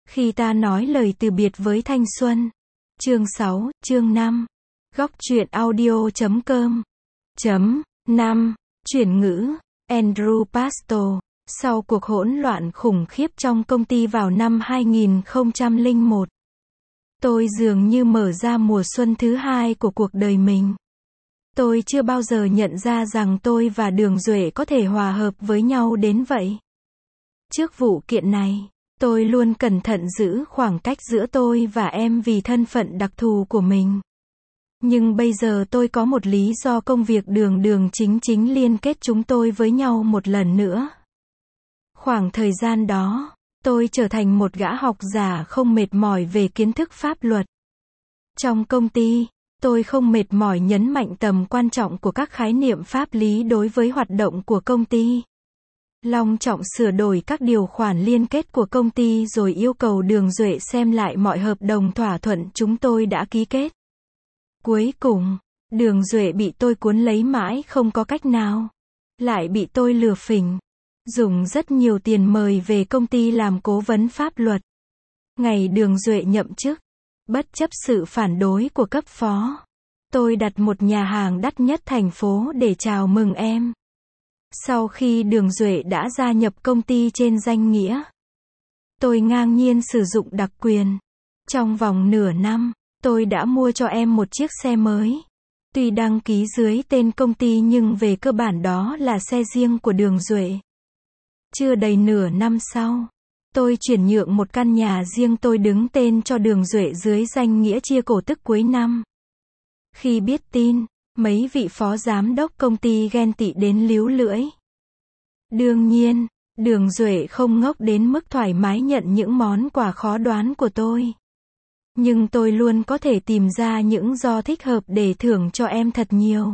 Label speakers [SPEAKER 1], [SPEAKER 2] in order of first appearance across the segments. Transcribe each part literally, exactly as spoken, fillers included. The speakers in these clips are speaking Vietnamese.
[SPEAKER 1] Khi ta nói lời từ biệt với thanh xuân. Chương sáu, chương năm. Góc truyện audio chấm com. Chấm năm. Chuyển ngữ. Andrew Pasto. Sau cuộc hỗn loạn khủng khiếp trong công ty vào năm hai nghìn không trăm lẻ một, tôi dường như mở ra mùa xuân thứ hai của cuộc đời mình. Tôi chưa bao giờ nhận ra rằng tôi và Đường Duệ có thể hòa hợp với nhau đến vậy. Trước vụ kiện này, tôi luôn cẩn thận giữ khoảng cách giữa tôi và em vì thân phận đặc thù của mình. Nhưng bây giờ tôi có một lý do công việc đường đường chính chính liên kết chúng tôi với nhau một lần nữa. Khoảng thời gian đó, tôi trở thành một gã học giả không mệt mỏi về kiến thức pháp luật. Trong công ty, tôi không mệt mỏi nhấn mạnh tầm quan trọng của các khái niệm pháp lý đối với hoạt động của công ty. Long trọng sửa đổi các điều khoản liên kết của công ty rồi yêu cầu Đường Duệ xem lại mọi hợp đồng thỏa thuận chúng tôi đã ký kết. Cuối cùng, Đường Duệ bị tôi cuốn lấy mãi không có cách nào. Lại bị tôi lừa phỉnh. Dùng rất nhiều tiền mời về công ty làm cố vấn pháp luật. Ngày Đường Duệ nhậm chức, bất chấp sự phản đối của cấp phó, tôi đặt một nhà hàng đắt nhất thành phố để chào mừng em. Sau khi Đường Duệ đã gia nhập công ty trên danh nghĩa, tôi ngang nhiên sử dụng đặc quyền. Trong vòng nửa năm, tôi đã mua cho em một chiếc xe mới. Tuy đăng ký dưới tên công ty nhưng về cơ bản đó là xe riêng của Đường Duệ. Chưa đầy nửa năm sau, tôi chuyển nhượng một căn nhà riêng tôi đứng tên cho Đường Duệ dưới danh nghĩa chia cổ tức cuối năm. Khi biết tin, mấy vị phó giám đốc công ty ghen tị đến líu lưỡi. Đương nhiên, Đường Duệ không ngốc đến mức thoải mái nhận những món quà khó đoán của tôi. Nhưng tôi luôn có thể tìm ra những do thích hợp để thưởng cho em thật nhiều.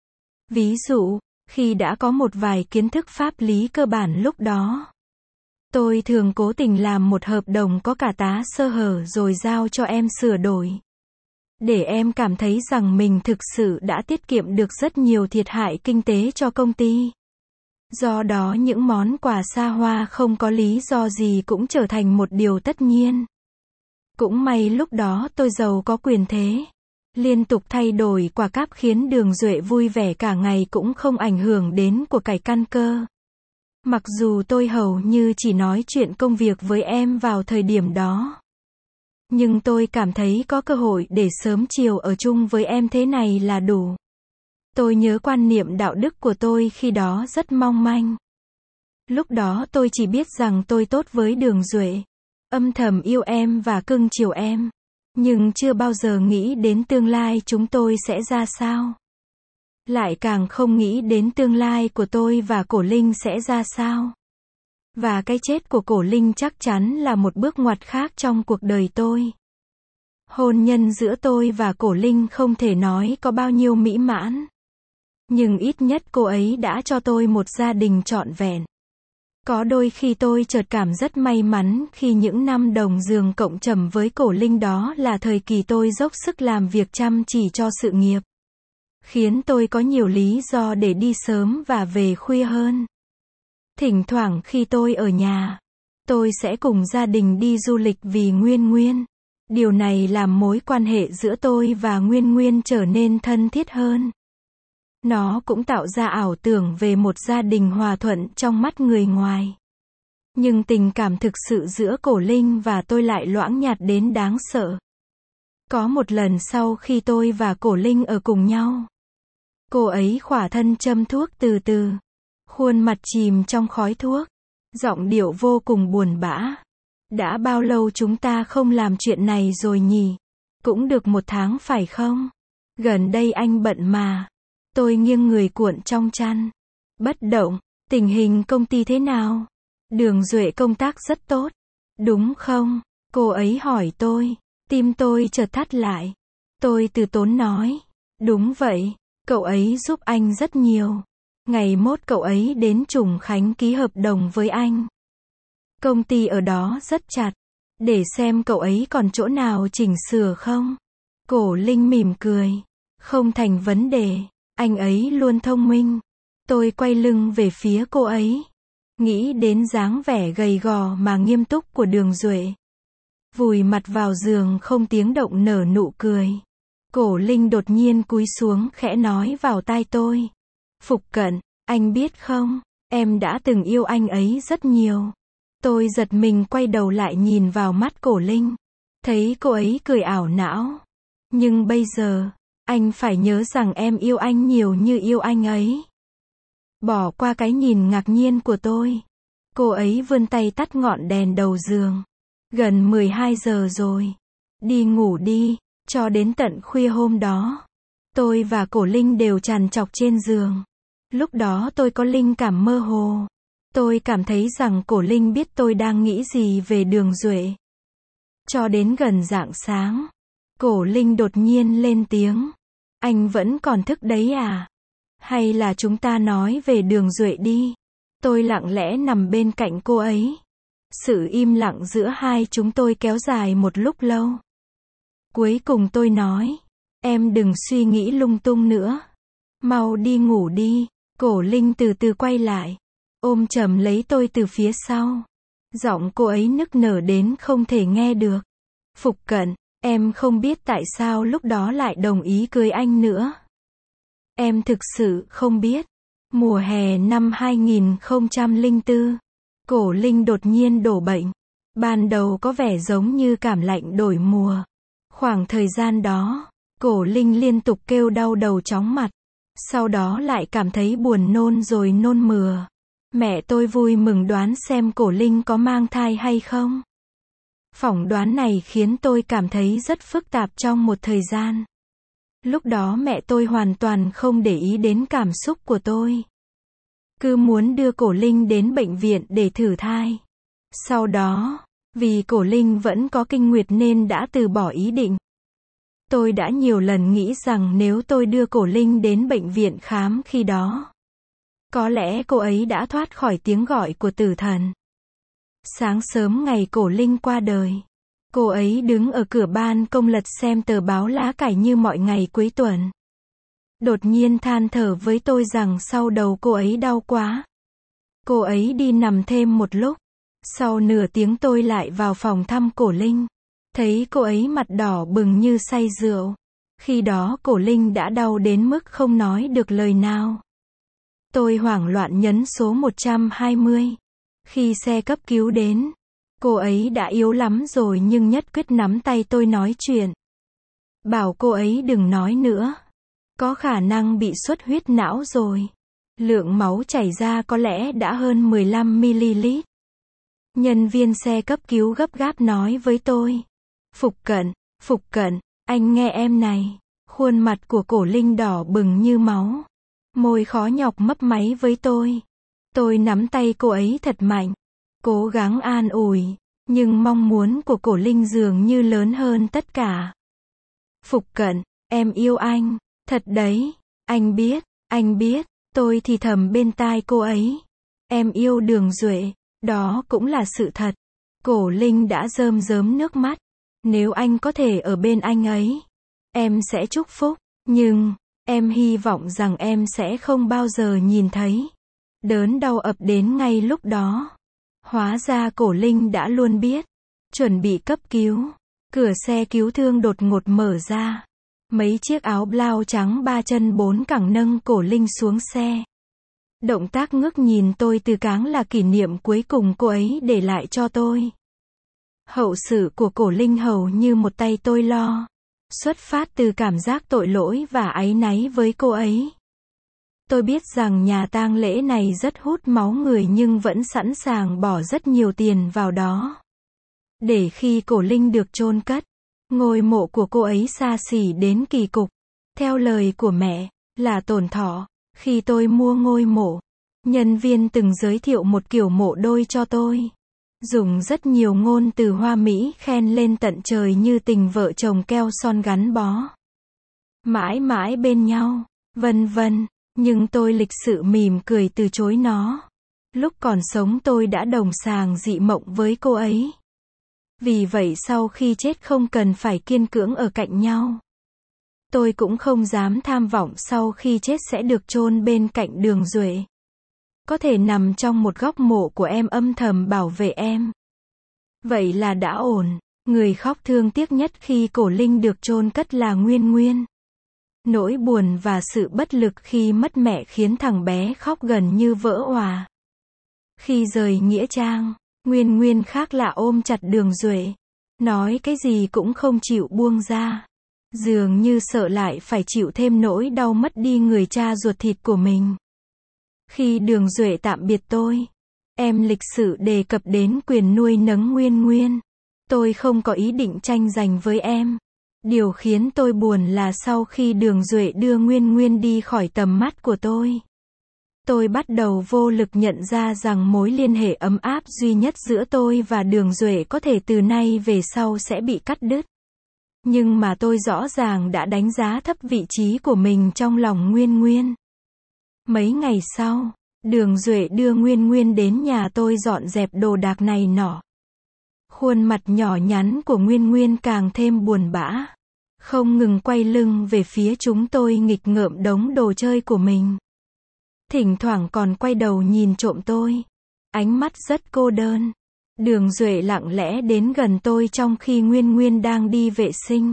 [SPEAKER 1] Ví dụ, khi đã có một vài kiến thức pháp lý cơ bản lúc đó, tôi thường cố tình làm một hợp đồng có cả tá sơ hở rồi giao cho em sửa đổi. Để em cảm thấy rằng mình thực sự đã tiết kiệm được rất nhiều thiệt hại kinh tế cho công ty. Do đó những món quà xa hoa không có lý do gì cũng trở thành một điều tất nhiên. Cũng may lúc đó tôi giàu có quyền thế. Liên tục thay đổi quà cáp khiến Đường Duệ vui vẻ cả ngày cũng không ảnh hưởng đến của cải căn cơ. Mặc dù tôi hầu như chỉ nói chuyện công việc với em vào thời điểm đó. Nhưng tôi cảm thấy có cơ hội để sớm chiều ở chung với em thế này là đủ. Tôi nhớ quan niệm đạo đức của tôi khi đó rất mong manh. Lúc đó tôi chỉ biết rằng tôi tốt với Đường Duệ, âm thầm yêu em và cưng chiều em. Nhưng chưa bao giờ nghĩ đến tương lai chúng tôi sẽ ra sao. Lại càng không nghĩ đến tương lai của tôi và Cổ Linh sẽ ra sao. Và cái chết của Cổ Linh chắc chắn là một bước ngoặt khác trong cuộc đời tôi. Hôn nhân giữa tôi và Cổ Linh không thể nói có bao nhiêu mỹ mãn. Nhưng ít nhất cô ấy đã cho tôi một gia đình trọn vẹn. Có đôi khi tôi chợt cảm rất may mắn khi những năm đồng giường cộng trầm với Cổ Linh đó là thời kỳ tôi dốc sức làm việc chăm chỉ cho sự nghiệp. Khiến tôi có nhiều lý do để đi sớm và về khuya hơn. Thỉnh thoảng khi tôi ở nhà, tôi sẽ cùng gia đình đi du lịch vì Nguyên Nguyên. Điều này làm mối quan hệ giữa tôi và Nguyên Nguyên trở nên thân thiết hơn. Nó cũng tạo ra ảo tưởng về một gia đình hòa thuận trong mắt người ngoài. Nhưng tình cảm thực sự giữa Cổ Linh và tôi lại loãng nhạt đến đáng sợ. Có một lần sau khi tôi và Cổ Linh ở cùng nhau, cô ấy khỏa thân châm thuốc từ từ, khuôn mặt chìm trong khói thuốc, giọng điệu vô cùng buồn bã. Đã bao lâu chúng ta không làm chuyện này rồi nhỉ? Cũng được một tháng phải không? Gần đây anh bận mà. Tôi nghiêng người cuộn trong chăn. Bất động, tình hình công ty thế nào? Đường Duệ công tác rất tốt. Đúng không? Cô ấy hỏi tôi. Tim tôi chợt thắt lại. Tôi từ tốn nói. Đúng vậy, cậu ấy giúp anh rất nhiều. Ngày mốt cậu ấy đến Trùng Khánh ký hợp đồng với anh. Công ty ở đó rất chặt. Để xem cậu ấy còn chỗ nào chỉnh sửa không? Cổ Linh mỉm cười. Không thành vấn đề. Anh ấy luôn thông minh. Tôi quay lưng về phía cô ấy. Nghĩ đến dáng vẻ gầy gò mà nghiêm túc của Đường Duệ. vùi mặt vào giường không tiếng động nở nụ cười. Cổ Linh đột nhiên cúi xuống khẽ nói vào tai tôi. Phục Cận, anh biết không, em đã từng yêu anh ấy rất nhiều. Tôi giật mình quay đầu lại nhìn vào mắt Cổ Linh. Thấy cô ấy cười ảo não. Nhưng bây giờ, anh phải nhớ rằng em yêu anh nhiều như yêu anh ấy. Bỏ qua cái nhìn ngạc nhiên của tôi. Cô ấy vươn tay tắt ngọn đèn đầu giường. Gần mười hai giờ rồi. Đi ngủ đi. Cho đến tận khuya hôm đó, tôi và Cổ Linh đều trằn trọc trên giường. Lúc đó tôi có linh cảm mơ hồ. Tôi cảm thấy rằng Cổ Linh biết tôi đang nghĩ gì về Đường Duệ. Cho đến gần rạng sáng, Cổ Linh đột nhiên lên tiếng. Anh vẫn còn thức đấy à? Hay là chúng ta nói về Đường Duệ đi? Tôi lặng lẽ nằm bên cạnh cô ấy. Sự im lặng giữa hai chúng tôi kéo dài một lúc lâu. Cuối cùng tôi nói, em đừng suy nghĩ lung tung nữa. Mau đi ngủ đi. Cổ Linh từ từ quay lại, ôm chầm lấy tôi từ phía sau. Giọng cô ấy nức nở đến không thể nghe được. Phục Cận, em không biết tại sao lúc đó lại đồng ý cưới anh nữa. Em thực sự không biết. Mùa hè năm hai nghìn không trăm lẻ bốn, Cổ Linh đột nhiên đổ bệnh. Ban đầu có vẻ giống như cảm lạnh đổi mùa. Khoảng thời gian đó, Cổ Linh liên tục kêu đau đầu chóng mặt. Sau đó lại cảm thấy buồn nôn rồi nôn mửa. Mẹ tôi vui mừng đoán xem Cổ Linh có mang thai hay không. Phỏng đoán này khiến tôi cảm thấy rất phức tạp trong một thời gian. Lúc đó mẹ tôi hoàn toàn không để ý đến cảm xúc của tôi. Cứ muốn đưa Cổ Linh đến bệnh viện để thử thai. Sau đó, vì Cổ Linh vẫn có kinh nguyệt nên đã từ bỏ ý định. Tôi đã nhiều lần nghĩ rằng nếu tôi đưa Cổ Linh đến bệnh viện khám khi đó, có lẽ cô ấy đã thoát khỏi tiếng gọi của tử thần. Sáng sớm ngày Cổ Linh qua đời, cô ấy đứng ở cửa ban công lật xem tờ báo lá cải như mọi ngày cuối tuần. Đột nhiên than thở với tôi rằng sau đầu cô ấy đau quá. Cô ấy đi nằm thêm một lúc. Sau nửa tiếng tôi lại vào phòng thăm Cổ Linh. Thấy cô ấy mặt đỏ bừng như say rượu. Khi đó Cổ Linh đã đau đến mức không nói được lời nào. Tôi hoảng loạn nhấn số một trăm hai mươi. Khi xe cấp cứu đến, cô ấy đã yếu lắm rồi nhưng nhất quyết nắm tay tôi nói chuyện. Bảo cô ấy đừng nói nữa. Có khả năng bị xuất huyết não rồi. Lượng máu chảy ra có lẽ đã hơn mười lăm mi-li-lít. Nhân viên xe cấp cứu gấp gáp nói với tôi. Phục Cận, Phục Cận, anh nghe em này. Khuôn mặt của Cổ Linh đỏ bừng như máu. Môi khó nhọc mấp máy với tôi. Tôi nắm tay cô ấy thật mạnh. Cố gắng an ủi. Nhưng mong muốn của Cổ Linh dường như lớn hơn tất cả. Phục Cận, em yêu anh. Thật đấy. Anh biết, anh biết. Tôi thì thầm bên tai cô ấy. Em yêu Đường Duệ. Đó cũng là sự thật. Cổ Linh đã rơm rớm nước mắt. Nếu anh có thể ở bên anh ấy, em sẽ chúc phúc. Nhưng, em hy vọng rằng em sẽ không bao giờ nhìn thấy. Đớn đau ập đến ngay lúc đó. Hóa ra Cổ Linh đã luôn biết. Chuẩn bị cấp cứu. Cửa xe cứu thương đột ngột mở ra. Mấy chiếc áo blau trắng ba chân bốn cẳng nâng Cổ Linh xuống xe. Động tác ngước nhìn tôi từ cáng là kỷ niệm cuối cùng cô ấy để lại cho tôi. Hậu sự của Cổ Linh hầu như một tay tôi lo. Xuất phát từ cảm giác tội lỗi và áy náy với cô ấy. Tôi biết rằng nhà tang lễ này rất hút máu người nhưng vẫn sẵn sàng bỏ rất nhiều tiền vào đó. Để khi Cổ Linh được chôn cất, ngôi mộ của cô ấy xa xỉ đến kỳ cục. Theo lời của mẹ, là tổn thọ, khi tôi mua ngôi mộ, nhân viên từng giới thiệu một kiểu mộ đôi cho tôi. Dùng rất nhiều ngôn từ hoa mỹ khen lên tận trời như tình vợ chồng keo son gắn bó. Mãi mãi bên nhau, vân vân, nhưng tôi lịch sự mỉm cười từ chối nó. Lúc còn sống tôi đã đồng sàng dị mộng với cô ấy. Vì vậy sau khi chết không cần phải kiên cưỡng ở cạnh nhau. Tôi cũng không dám tham vọng sau khi chết sẽ được chôn bên cạnh Đường Duệ. Có thể nằm trong một góc mộ của em âm thầm bảo vệ em. Vậy là đã ổn. Người khóc thương tiếc nhất khi cổ linh được chôn cất là Nguyên Nguyên. Nỗi buồn và sự bất lực khi mất mẹ khiến thằng bé khóc gần như vỡ òa. Khi rời nghĩa trang, Nguyên Nguyên khác lạ ôm chặt Đường Duệ. Nói cái gì cũng không chịu buông ra. Dường như sợ lại phải chịu thêm nỗi đau mất đi người cha ruột thịt của mình. Khi Đường Duệ tạm biệt tôi, em lịch sự đề cập đến quyền nuôi nấng Nguyên Nguyên. Tôi không có ý định tranh giành với em. Điều khiến tôi buồn là sau khi Đường Duệ đưa Nguyên Nguyên đi khỏi tầm mắt của tôi, tôi bắt đầu vô lực nhận ra rằng mối liên hệ ấm áp duy nhất giữa tôi và Đường Duệ có thể từ nay về sau sẽ bị cắt đứt. Nhưng mà tôi rõ ràng đã đánh giá thấp vị trí của mình trong lòng Nguyên Nguyên. Mấy ngày sau, Đường Duệ đưa Nguyên Nguyên đến nhà tôi dọn dẹp đồ đạc này nọ. Khuôn mặt nhỏ nhắn của Nguyên Nguyên càng thêm buồn bã. Không ngừng quay lưng về phía chúng tôi nghịch ngợm đống đồ chơi của mình. Thỉnh thoảng còn quay đầu nhìn trộm tôi. Ánh mắt rất cô đơn. Đường Duệ lặng lẽ đến gần tôi trong khi Nguyên Nguyên đang đi vệ sinh.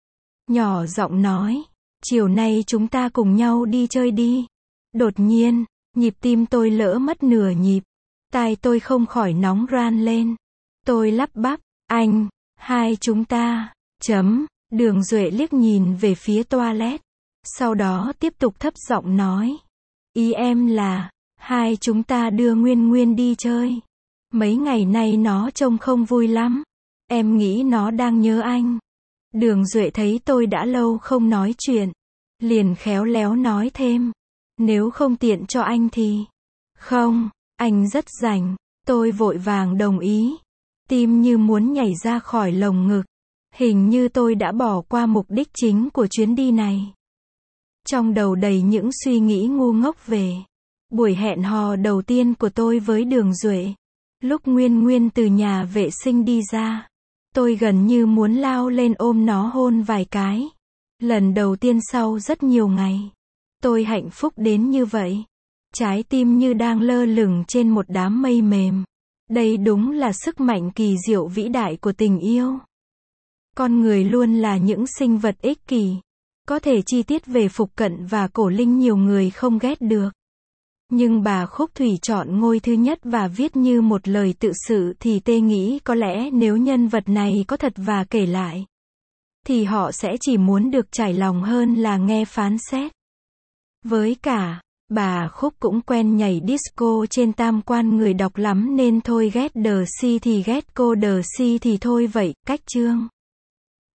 [SPEAKER 1] Nhỏ giọng nói, chiều nay chúng ta cùng nhau đi chơi đi. Đột nhiên, nhịp tim tôi lỡ mất nửa nhịp. Tai tôi không khỏi nóng ran lên. Tôi lắp bắp, anh, hai chúng ta, chấm. Đường Duệ liếc nhìn về phía toilet. Sau đó tiếp tục thấp giọng nói. Ý em là, hai chúng ta đưa Nguyên Nguyên đi chơi. Mấy ngày nay nó trông không vui lắm. Em nghĩ nó đang nhớ anh. Đường Duệ thấy tôi đã lâu không nói chuyện. Liền khéo léo nói thêm. Nếu không tiện cho anh thì... Không, anh rất rảnh. Tôi vội vàng đồng ý. Tim như muốn nhảy ra khỏi lồng ngực. Hình như tôi đã bỏ qua mục đích chính của chuyến đi này. Trong đầu đầy những suy nghĩ ngu ngốc về buổi hẹn hò đầu tiên của tôi với Đường Duệ. Lúc Nguyên Nguyên từ nhà vệ sinh đi ra, tôi gần như muốn lao lên ôm nó hôn vài cái. Lần đầu tiên sau rất nhiều ngày, tôi hạnh phúc đến như vậy. Trái tim như đang lơ lửng trên một đám mây mềm. Đây đúng là sức mạnh kỳ diệu vĩ đại của tình yêu. Con người luôn là những sinh vật ích kỷ. Có thể chi tiết về Phục Cận và Cổ Linh nhiều người không ghét được. Nhưng bà Khúc Thủy chọn ngôi thứ nhất và viết như một lời tự sự thì tê nghĩ có lẽ nếu nhân vật này có thật và kể lại, thì họ sẽ chỉ muốn được trải lòng hơn là nghe phán xét. Với cả, bà Khúc cũng quen nhảy disco trên tam quan người đọc lắm nên thôi ghét đờ si thì ghét cô đờ si thì thôi vậy, cách chương.